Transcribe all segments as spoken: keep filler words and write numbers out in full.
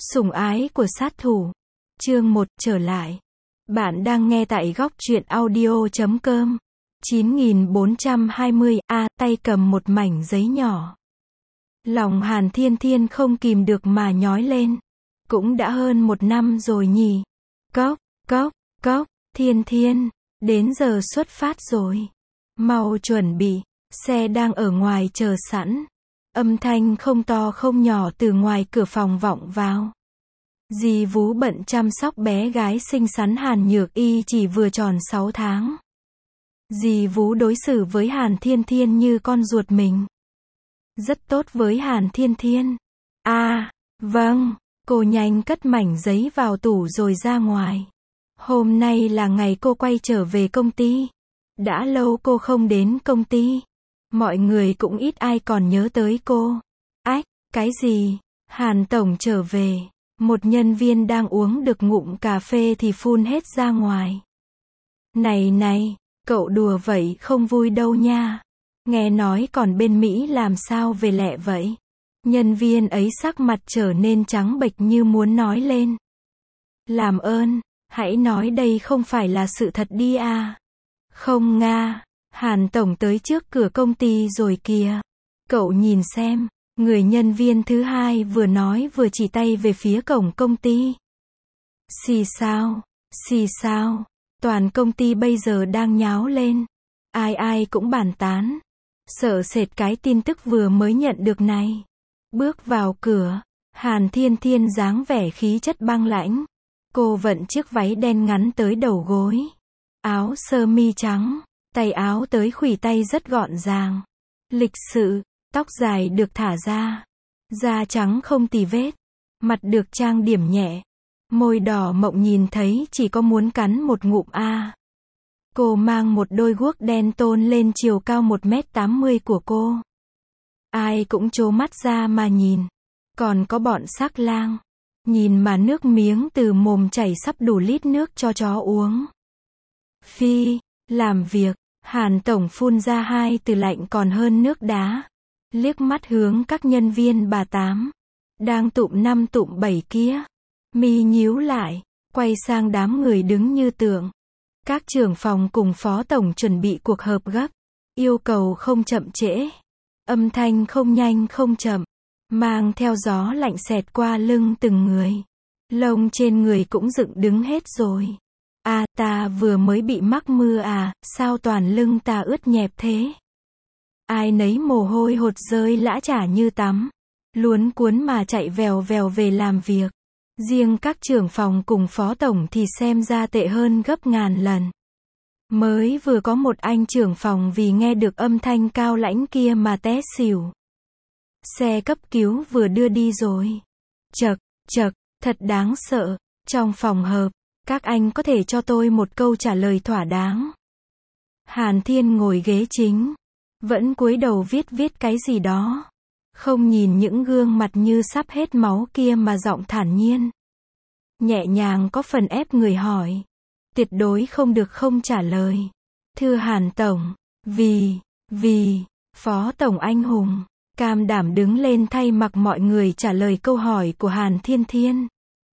Sủng ái của sát thủ. Chương một trở lại. Bạn đang nghe tại góc truyện audio chấm com. chín nghìn bốn trăm hai mươi A, tay cầm một mảnh giấy nhỏ. Lòng Hàn Thiên Thiên không kìm được mà nhói lên. Cũng đã hơn một năm rồi nhỉ. Cốc, cốc, cốc, Thiên Thiên, đến giờ xuất phát rồi. Mau chuẩn bị, xe đang ở ngoài chờ sẵn. Âm thanh không to không nhỏ từ ngoài cửa phòng vọng vào. Dì Vú bận chăm sóc bé gái xinh xắn Hàn Nhược Y chỉ vừa tròn sáu tháng. Dì Vú đối xử với Hàn Thiên Thiên như con ruột mình. Rất tốt với Hàn Thiên Thiên. À, vâng, cô nhanh cất mảnh giấy vào tủ rồi ra ngoài. Hôm nay là ngày cô quay trở về công ty. Đã lâu cô không đến công ty. Mọi người cũng ít ai còn nhớ tới cô. Ách, cái gì? Hàn Tổng trở về. Một nhân viên đang uống được ngụm cà phê thì phun hết ra ngoài. Này này, cậu đùa vậy không vui đâu nha. Nghe nói còn bên Mỹ làm sao về lẹ vậy? Nhân viên ấy sắc mặt trở nên trắng bệch như muốn nói lên. Làm ơn, hãy nói đây không phải là sự thật đi à. Không nga, Hàn Tổng tới trước cửa công ty rồi kìa. Cậu nhìn xem. Người nhân viên thứ hai vừa nói vừa chỉ tay về phía cổng công ty. Xì sao, xì sao, toàn công ty bây giờ đang nháo lên. Ai ai cũng bàn tán. Sợ sệt cái tin tức vừa mới nhận được này. Bước vào cửa, Hàn Thiên Thiên dáng vẻ khí chất băng lãnh. Cô vận chiếc váy đen ngắn tới đầu gối. Áo sơ mi trắng, tay áo tới khuỷu tay rất gọn gàng. Lịch sự. Tóc dài được thả ra. Da trắng không tì vết. Mặt được trang điểm nhẹ. Môi đỏ mọng nhìn thấy chỉ có muốn cắn một ngụm a. Cô mang một đôi guốc đen tôn lên chiều cao một mét tám mươi của cô. Ai cũng trố mắt ra mà nhìn. Còn có bọn sắc lang. Nhìn mà nước miếng từ mồm chảy sắp đủ lít nước cho chó uống. Phi, làm việc. Hàn Tổng phun ra hai từ lạnh còn hơn nước đá. Liếc mắt hướng các nhân viên bà Tám. Đang tụm năm tụm bảy kia. Mi nhíu lại. Quay sang đám người đứng như tượng. Các trưởng phòng cùng phó tổng chuẩn bị cuộc họp gấp. Yêu cầu không chậm trễ. Âm thanh không nhanh không chậm. Mang theo gió lạnh xẹt qua lưng từng người. Lông trên người cũng dựng đứng hết rồi. À, ta vừa mới bị mắc mưa à, sao toàn lưng ta ướt nhẹp thế? Ai nấy mồ hôi hột rơi lã chả như tắm. Luống cuốn mà chạy vèo vèo về làm việc. Riêng các trưởng phòng cùng phó tổng thì xem ra tệ hơn gấp ngàn lần. Mới vừa có một anh trưởng phòng vì nghe được âm thanh cao lãnh kia mà té xỉu. Xe cấp cứu vừa đưa đi rồi. Chậc, chậc, thật đáng sợ. Trong phòng họp, các anh có thể cho tôi một câu trả lời thỏa đáng. Hàn Thiên ngồi ghế chính. Vẫn cúi đầu viết viết cái gì đó. Không nhìn những gương mặt như sắp hết máu kia mà giọng thản nhiên. Nhẹ nhàng có phần ép người hỏi. Tuyệt đối không được không trả lời. Thưa Hàn Tổng, vì, vì, Phó Tổng anh hùng, cam đảm đứng lên thay mặc mọi người trả lời câu hỏi của Hàn Thiên Thiên.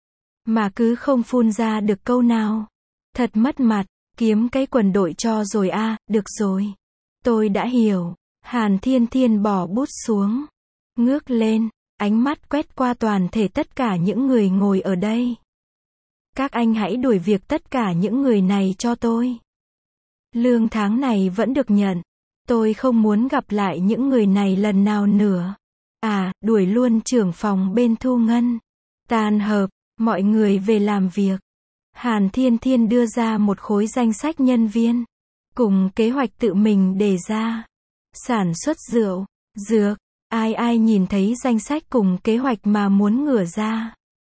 Mà cứ không phun ra được câu nào. Thật mất mặt, kiếm cái quần đội cho rồi a, à, được rồi. Tôi đã hiểu. Hàn Thiên Thiên bỏ bút xuống. Ngước lên, ánh mắt quét qua toàn thể tất cả những người ngồi ở đây. Các anh hãy đuổi việc tất cả những người này cho tôi. Lương tháng này vẫn được nhận. Tôi không muốn gặp lại những người này lần nào nữa. À, đuổi luôn trưởng phòng bên thu ngân. Tan họp, mọi người về làm việc. Hàn Thiên Thiên đưa ra một khối danh sách nhân viên. Cùng kế hoạch tự mình đề ra. Sản xuất rượu, dược, ai ai nhìn thấy danh sách cùng kế hoạch mà muốn ngửa ra.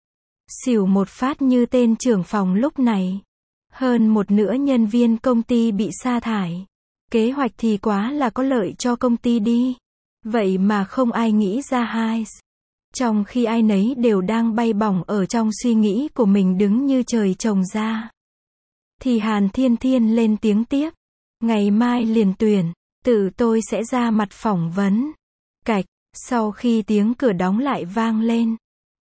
Xỉu một phát như tên trưởng phòng lúc này. Hơn một nửa nhân viên công ty bị sa thải. Kế hoạch thì quá là có lợi cho công ty đi. Vậy mà không ai nghĩ ra hai. Trong khi ai nấy đều đang bay bổng ở trong suy nghĩ của mình đứng như trời trồng ra. Thì Hàn Thiên Thiên lên tiếng tiếp. Ngày mai liền tuyển, tự tôi sẽ ra mặt phỏng vấn. Cạch, sau khi tiếng cửa đóng lại vang lên.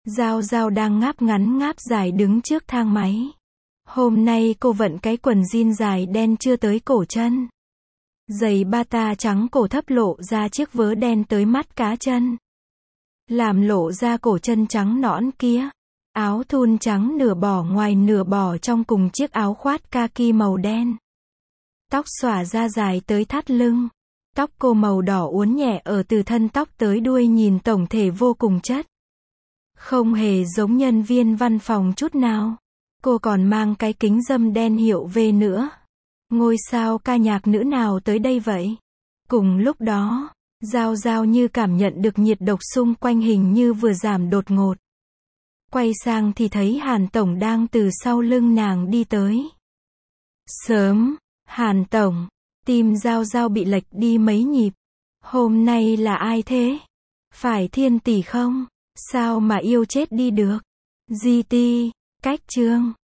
Giao Giao đang ngáp ngắn ngáp dài đứng trước thang máy. Hôm nay cô vận cái quần jean dài đen chưa tới cổ chân. Giày bata trắng cổ thấp lộ ra chiếc vớ đen tới mắt cá chân. Làm lộ ra cổ chân trắng nõn kia. Áo thun trắng nửa bỏ ngoài nửa bỏ trong cùng chiếc áo khoác kaki màu đen. Tóc xõa ra dài tới thắt lưng. Tóc cô màu đỏ uốn nhẹ ở từ thân tóc tới đuôi nhìn tổng thể vô cùng chất. Không hề giống nhân viên văn phòng chút nào. Cô còn mang cái kính râm đen hiệu V nữa. Ngôi sao ca nhạc nữ nào tới đây vậy? Cùng lúc đó, Giao Giao như cảm nhận được nhiệt độc xung quanh hình như vừa giảm đột ngột. Quay sang thì thấy Hàn Tổng đang từ sau lưng nàng đi tới. Sớm, Hàn Tổng, tim Giao Giao bị lệch đi mấy nhịp. Hôm nay là ai thế? Phải Thiên tỷ không? Sao mà yêu chết đi được? giê tê, cách chương.